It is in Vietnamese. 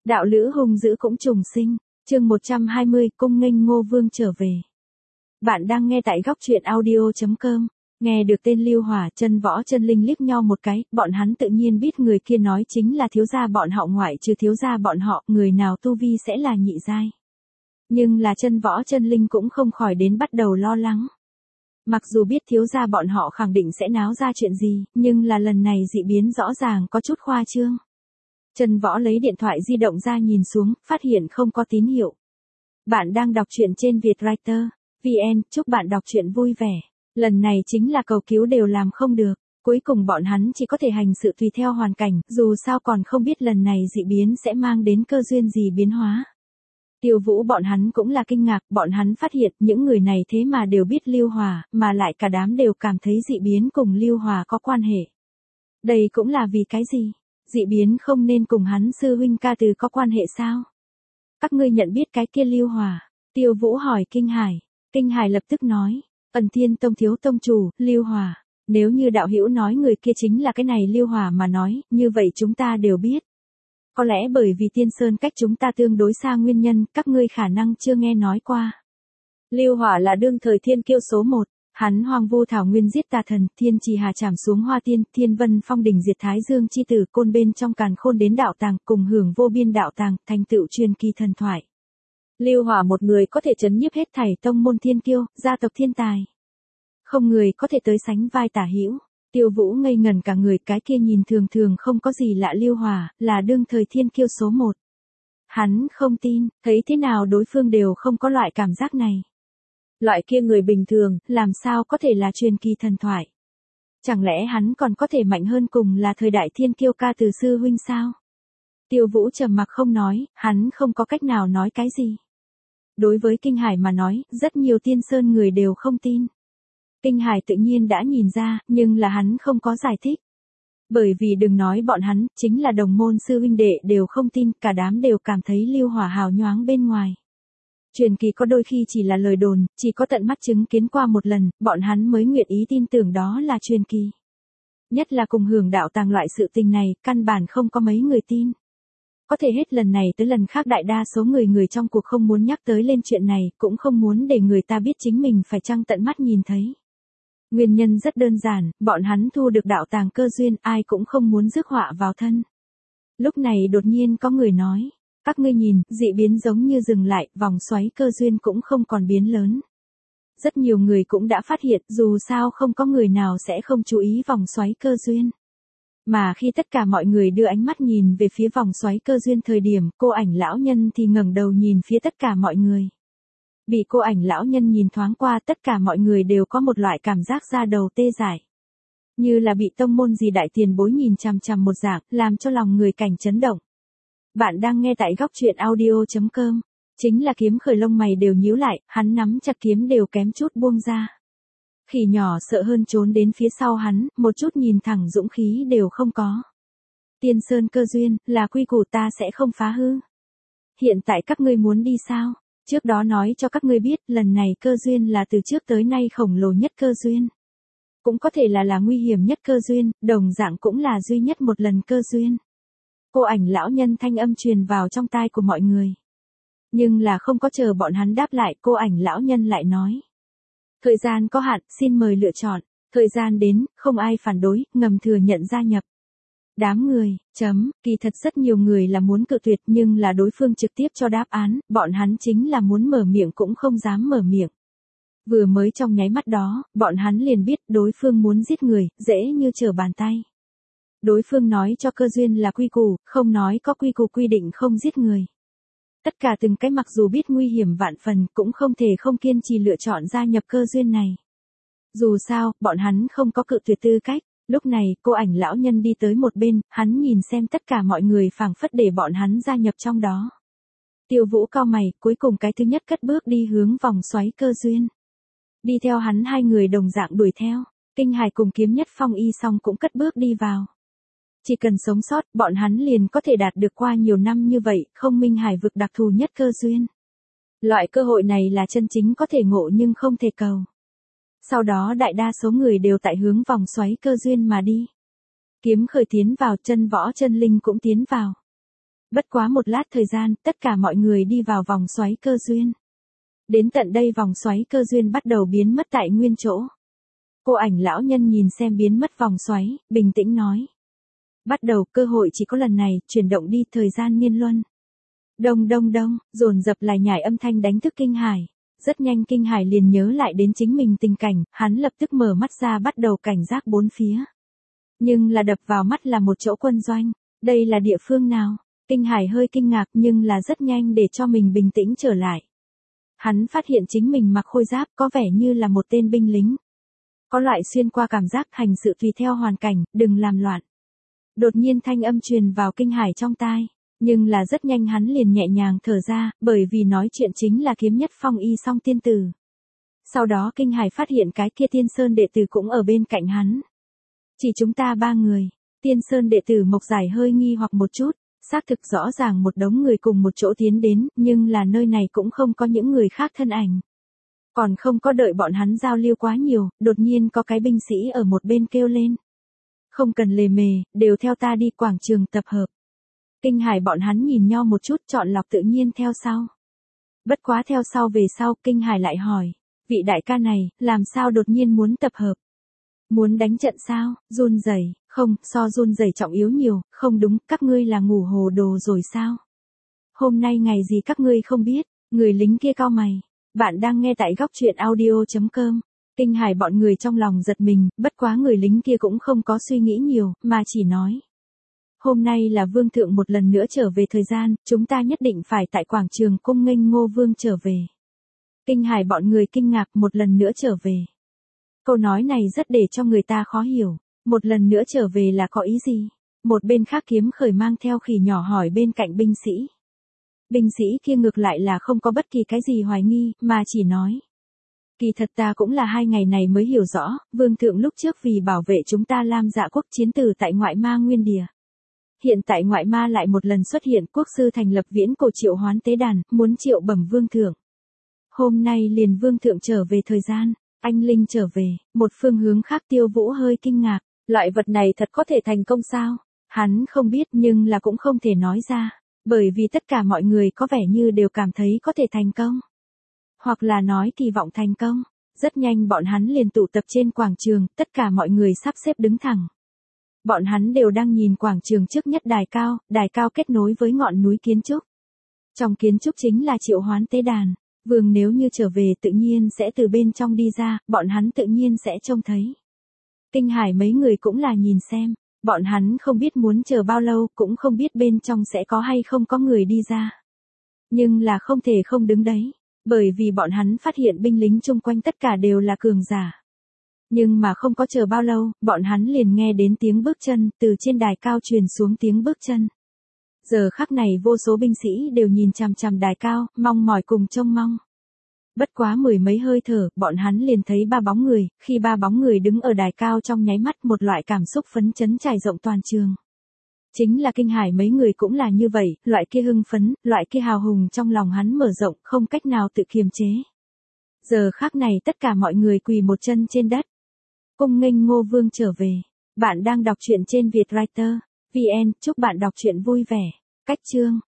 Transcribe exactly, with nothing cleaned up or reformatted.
Đạo lữ hung dữ cũng trùng sinh, chương một trăm hai mươi, cung nghênh Ngô Vương trở về. Bạn đang nghe tại góc truyện audio chấm com. Nghe được tên Lưu Hỏa, Chân Võ Chân Linh liếc nhau một cái, bọn hắn tự nhiên biết người kia nói chính là thiếu gia bọn họ, ngoại trừ thiếu gia bọn họ, người nào tu vi sẽ là nhị giai. Nhưng là Chân Võ Chân Linh cũng không khỏi đến bắt đầu lo lắng. Mặc dù biết thiếu gia bọn họ khẳng định sẽ náo ra chuyện gì, nhưng là lần này dị biến rõ ràng có chút khoa trương. Chân Võ lấy điện thoại di động ra nhìn xuống, phát hiện không có tín hiệu. Bạn đang đọc truyện trên Vietwriter chấm vn, chúc bạn đọc truyện vui vẻ. Lần này chính là cầu cứu đều làm không được, cuối cùng bọn hắn chỉ có thể hành sự tùy theo hoàn cảnh, dù sao còn không biết lần này dị biến sẽ mang đến cơ duyên gì biến hóa. Tiêu Vũ bọn hắn cũng là kinh ngạc, bọn hắn phát hiện những người này thế mà đều biết Lưu Hòa, mà lại cả đám đều cảm thấy dị biến cùng Lưu Hòa có quan hệ. Đây cũng là vì cái gì? Dị biến không nên cùng hắn sư huynh ca từ có quan hệ sao? Các ngươi nhận biết cái kia Lưu Hòa? Tiêu Vũ hỏi Kinh Hải. Kinh Hải lập tức nói, Ẩn Thiên Tông thiếu tông chủ, Lưu Hòa. Nếu như đạo hữu nói người kia chính là cái này Lưu Hòa mà nói, như vậy chúng ta đều biết. Có lẽ bởi vì Tiên Sơn cách chúng ta tương đối xa nguyên nhân, các ngươi khả năng chưa nghe nói qua. Lưu Hòa là đương thời thiên kiêu số một. Hắn hoang vu thảo nguyên giết tà thần, thiên trì hà trảm xuống hoa tiên, thiên vân phong đỉnh diệt thái dương chi tử, côn bên trong càn khôn đến đạo tàng, cùng hưởng vô biên đạo tàng, thành tựu truyền kỳ thần thoại. Lưu Hòa một người có thể chấn nhiếp hết thảy tông môn thiên kiêu, gia tộc thiên tài. Không người có thể tới sánh vai tả hữu. Tiêu Vũ ngây ngẩn cả người, cái kia nhìn thường thường không có gì lạ Lưu Hòa, là đương thời thiên kiêu số một. Hắn không tin, thấy thế nào đối phương đều không có loại cảm giác này. Loại kia người bình thường, làm sao có thể là truyền kỳ thần thoại? Chẳng lẽ hắn còn có thể mạnh hơn cùng là thời đại thiên kiêu ca từ sư huynh sao? Tiêu Vũ trầm mặc không nói, hắn không có cách nào nói cái gì. Đối với Kinh Hải mà nói, rất nhiều Tiên Sơn người đều không tin. Kinh Hải tự nhiên đã nhìn ra, nhưng là hắn không có giải thích. Bởi vì đừng nói bọn hắn, chính là đồng môn sư huynh đệ đều không tin, cả đám đều cảm thấy Lưu Hòa hào nhoáng bên ngoài. Truyền kỳ có đôi khi chỉ là lời đồn, chỉ có tận mắt chứng kiến qua một lần, bọn hắn mới nguyện ý tin tưởng đó là truyền kỳ. Nhất là cùng hưởng đạo tàng loại sự tình này, căn bản không có mấy người tin. Có thể hết lần này tới lần khác đại đa số người người trong cuộc không muốn nhắc tới lên chuyện này, cũng không muốn để người ta biết chính mình phải chăng tận mắt nhìn thấy. Nguyên nhân rất đơn giản, bọn hắn thu được đạo tàng cơ duyên, ai cũng không muốn rước họa vào thân. Lúc này đột nhiên có người nói. Các ngươi nhìn, dị biến giống như dừng lại, vòng xoáy cơ duyên cũng không còn biến lớn. Rất nhiều người cũng đã phát hiện, dù sao không có người nào sẽ không chú ý vòng xoáy cơ duyên. Mà khi tất cả mọi người đưa ánh mắt nhìn về phía vòng xoáy cơ duyên thời điểm, cô ảnh lão nhân thì ngẩng đầu nhìn phía tất cả mọi người. Bị cô ảnh lão nhân nhìn thoáng qua, tất cả mọi người đều có một loại cảm giác da đầu tê dại. Như là bị tông môn gì đại tiền bối nhìn chằm chằm một dạng, làm cho lòng người cảnh chấn động. Bạn đang nghe tại góc truyện audio chấm com. Chính là Kiếm Khởi lông mày đều nhíu lại, hắn nắm chặt kiếm đều kém chút buông ra. Khỉ nhỏ sợ hơn trốn đến phía sau hắn, một chút nhìn thẳng dũng khí đều không có. Tiên Sơn cơ duyên, là quy củ ta sẽ không phá hư. Hiện tại các ngươi muốn đi sao? Trước đó nói cho các ngươi biết, lần này cơ duyên là từ trước tới nay khổng lồ nhất cơ duyên. Cũng có thể là là nguy hiểm nhất cơ duyên, đồng dạng cũng là duy nhất một lần cơ duyên. Cô ảnh lão nhân thanh âm truyền vào trong tai của mọi người. Nhưng là không có chờ bọn hắn đáp lại, cô ảnh lão nhân lại nói. Thời gian có hạn, xin mời lựa chọn. Thời gian đến, không ai phản đối, ngầm thừa nhận gia nhập. Đám người, chấm, kỳ thật rất nhiều người là muốn cự tuyệt nhưng là đối phương trực tiếp cho đáp án, bọn hắn chính là muốn mở miệng cũng không dám mở miệng. Vừa mới trong nháy mắt đó, bọn hắn liền biết đối phương muốn giết người, dễ như trở bàn tay. Đối phương nói cho cơ duyên là quy củ, không nói có quy củ quy định không giết người. Tất cả từng cái mặc dù biết nguy hiểm vạn phần cũng không thể không kiên trì lựa chọn gia nhập cơ duyên này. Dù sao, bọn hắn không có cự tuyệt tư cách. Lúc này, cô ảnh lão nhân đi tới một bên, hắn nhìn xem tất cả mọi người phảng phất để bọn hắn gia nhập trong đó. Tiêu Vũ cau mày, cuối cùng cái thứ nhất cất bước đi hướng vòng xoáy cơ duyên. Đi theo hắn hai người đồng dạng đuổi theo, Kinh Hải cùng Kiếm Nhất Phong y song cũng cất bước đi vào. Chỉ cần sống sót, bọn hắn liền có thể đạt được qua nhiều năm như vậy, không minh hải vực đặc thù nhất cơ duyên. Loại cơ hội này là chân chính có thể ngộ nhưng không thể cầu. Sau đó đại đa số người đều tại hướng vòng xoáy cơ duyên mà đi. Kiếm Khởi tiến vào, Chân Võ Chân Linh cũng tiến vào. Bất quá một lát thời gian, tất cả mọi người đi vào vòng xoáy cơ duyên. Đến tận đây vòng xoáy cơ duyên bắt đầu biến mất tại nguyên chỗ. Cô ảnh lão nhân nhìn xem biến mất vòng xoáy, bình tĩnh nói. Bắt đầu, cơ hội chỉ có lần này, chuyển động đi, thời gian niên luân. Đông đông đông, dồn dập lại nhảy âm thanh đánh thức Kinh Hải. Rất nhanh Kinh Hải liền nhớ lại đến chính mình tình cảnh, hắn lập tức mở mắt ra bắt đầu cảnh giác bốn phía. Nhưng là đập vào mắt là một chỗ quân doanh, đây là địa phương nào? Kinh Hải hơi kinh ngạc nhưng là rất nhanh để cho mình bình tĩnh trở lại. Hắn phát hiện chính mình mặc khôi giáp có vẻ như là một tên binh lính. Có loại xuyên qua cảm giác hành sự tùy theo hoàn cảnh, đừng làm loạn. Đột nhiên thanh âm truyền vào Kinh Hải trong tai, nhưng là rất nhanh hắn liền nhẹ nhàng thở ra, bởi vì nói chuyện chính là Kiếm Nhất Phong Y Song tiên tử. Sau đó Kinh Hải phát hiện cái kia Tiên Sơn đệ tử cũng ở bên cạnh hắn. Chỉ chúng ta ba người, Tiên Sơn đệ tử Mộc Giải hơi nghi hoặc một chút, xác thực rõ ràng một đống người cùng một chỗ tiến đến, nhưng là nơi này cũng không có những người khác thân ảnh. Còn không có đợi bọn hắn giao lưu quá nhiều, đột nhiên có cái binh sĩ ở một bên kêu lên. Không cần lề mề, đều theo ta đi quảng trường tập hợp. Kinh Hải bọn hắn nhìn nhau một chút chọn lọc tự nhiên theo sau. Bất quá theo sau về sau, Kinh Hải lại hỏi, vị đại ca này, làm sao đột nhiên muốn tập hợp? Muốn đánh trận sao, run rẩy, không, so run rẩy trọng yếu nhiều, không đúng, các ngươi là ngủ hồ đồ rồi sao? Hôm nay ngày gì các ngươi không biết, người lính kia cau mày, bạn đang nghe tại góc truyện audio chấm com. Kinh Hải bọn người trong lòng giật mình, bất quá người lính kia cũng không có suy nghĩ nhiều, mà chỉ nói. Hôm nay là vương thượng một lần nữa trở về thời gian, chúng ta nhất định phải tại quảng trường cung nghênh Ngô Vương trở về. Kinh Hải bọn người kinh ngạc một lần nữa trở về. Câu nói này rất để cho người ta khó hiểu, một lần nữa trở về là có ý gì? Một bên khác Kiếm Khởi mang theo khỉ nhỏ hỏi bên cạnh binh sĩ. Binh sĩ kia ngược lại là không có bất kỳ cái gì hoài nghi, mà chỉ nói. Kỳ thật ta cũng là hai ngày này mới hiểu rõ, vương thượng lúc trước vì bảo vệ chúng ta Lam Dạ quốc chiến tử tại ngoại ma nguyên địa. Hiện tại ngoại ma lại một lần xuất hiện, quốc sư thành lập viễn cổ triệu hoán tế đàn, muốn triệu bẩm vương thượng. Hôm nay liền vương thượng trở về thời gian, anh linh trở về, một phương hướng khác Tiêu Vũ hơi kinh ngạc, loại vật này thật có thể thành công sao? Hắn không biết nhưng là cũng không thể nói ra, bởi vì tất cả mọi người có vẻ như đều cảm thấy có thể thành công. Hoặc là nói kỳ vọng thành công, rất nhanh bọn hắn liền tụ tập trên quảng trường, tất cả mọi người sắp xếp đứng thẳng. Bọn hắn đều đang nhìn quảng trường trước nhất đài cao, đài cao kết nối với ngọn núi kiến trúc. Trong kiến trúc chính là triệu hoán tế đàn, vương nếu như trở về tự nhiên sẽ từ bên trong đi ra, bọn hắn tự nhiên sẽ trông thấy. Kinh Hải mấy người cũng là nhìn xem, bọn hắn không biết muốn chờ bao lâu, cũng không biết bên trong sẽ có hay không có người đi ra. Nhưng là không thể không đứng đấy, bởi vì bọn hắn phát hiện binh lính chung quanh tất cả đều là cường giả. Nhưng mà không có chờ bao lâu, bọn hắn liền nghe đến tiếng bước chân, từ trên đài cao truyền xuống tiếng bước chân. Giờ khắc này vô số binh sĩ đều nhìn chằm chằm đài cao, mong mỏi cùng trông mong. Bất quá mười mấy hơi thở, bọn hắn liền thấy ba bóng người, khi ba bóng người đứng ở đài cao trong nháy mắt một loại cảm xúc phấn chấn trải rộng toàn trường. Chính là Kinh Hải mấy người cũng là như vậy, loại kia hưng phấn, loại kia hào hùng trong lòng hắn mở rộng, không cách nào tự kiềm chế. Giờ khắc này tất cả mọi người quỳ một chân trên đất. Cung nghênh Ngô Vương trở về. Bạn đang đọc truyện trên Vietwriter. vê en, chúc bạn đọc truyện vui vẻ. Cách chương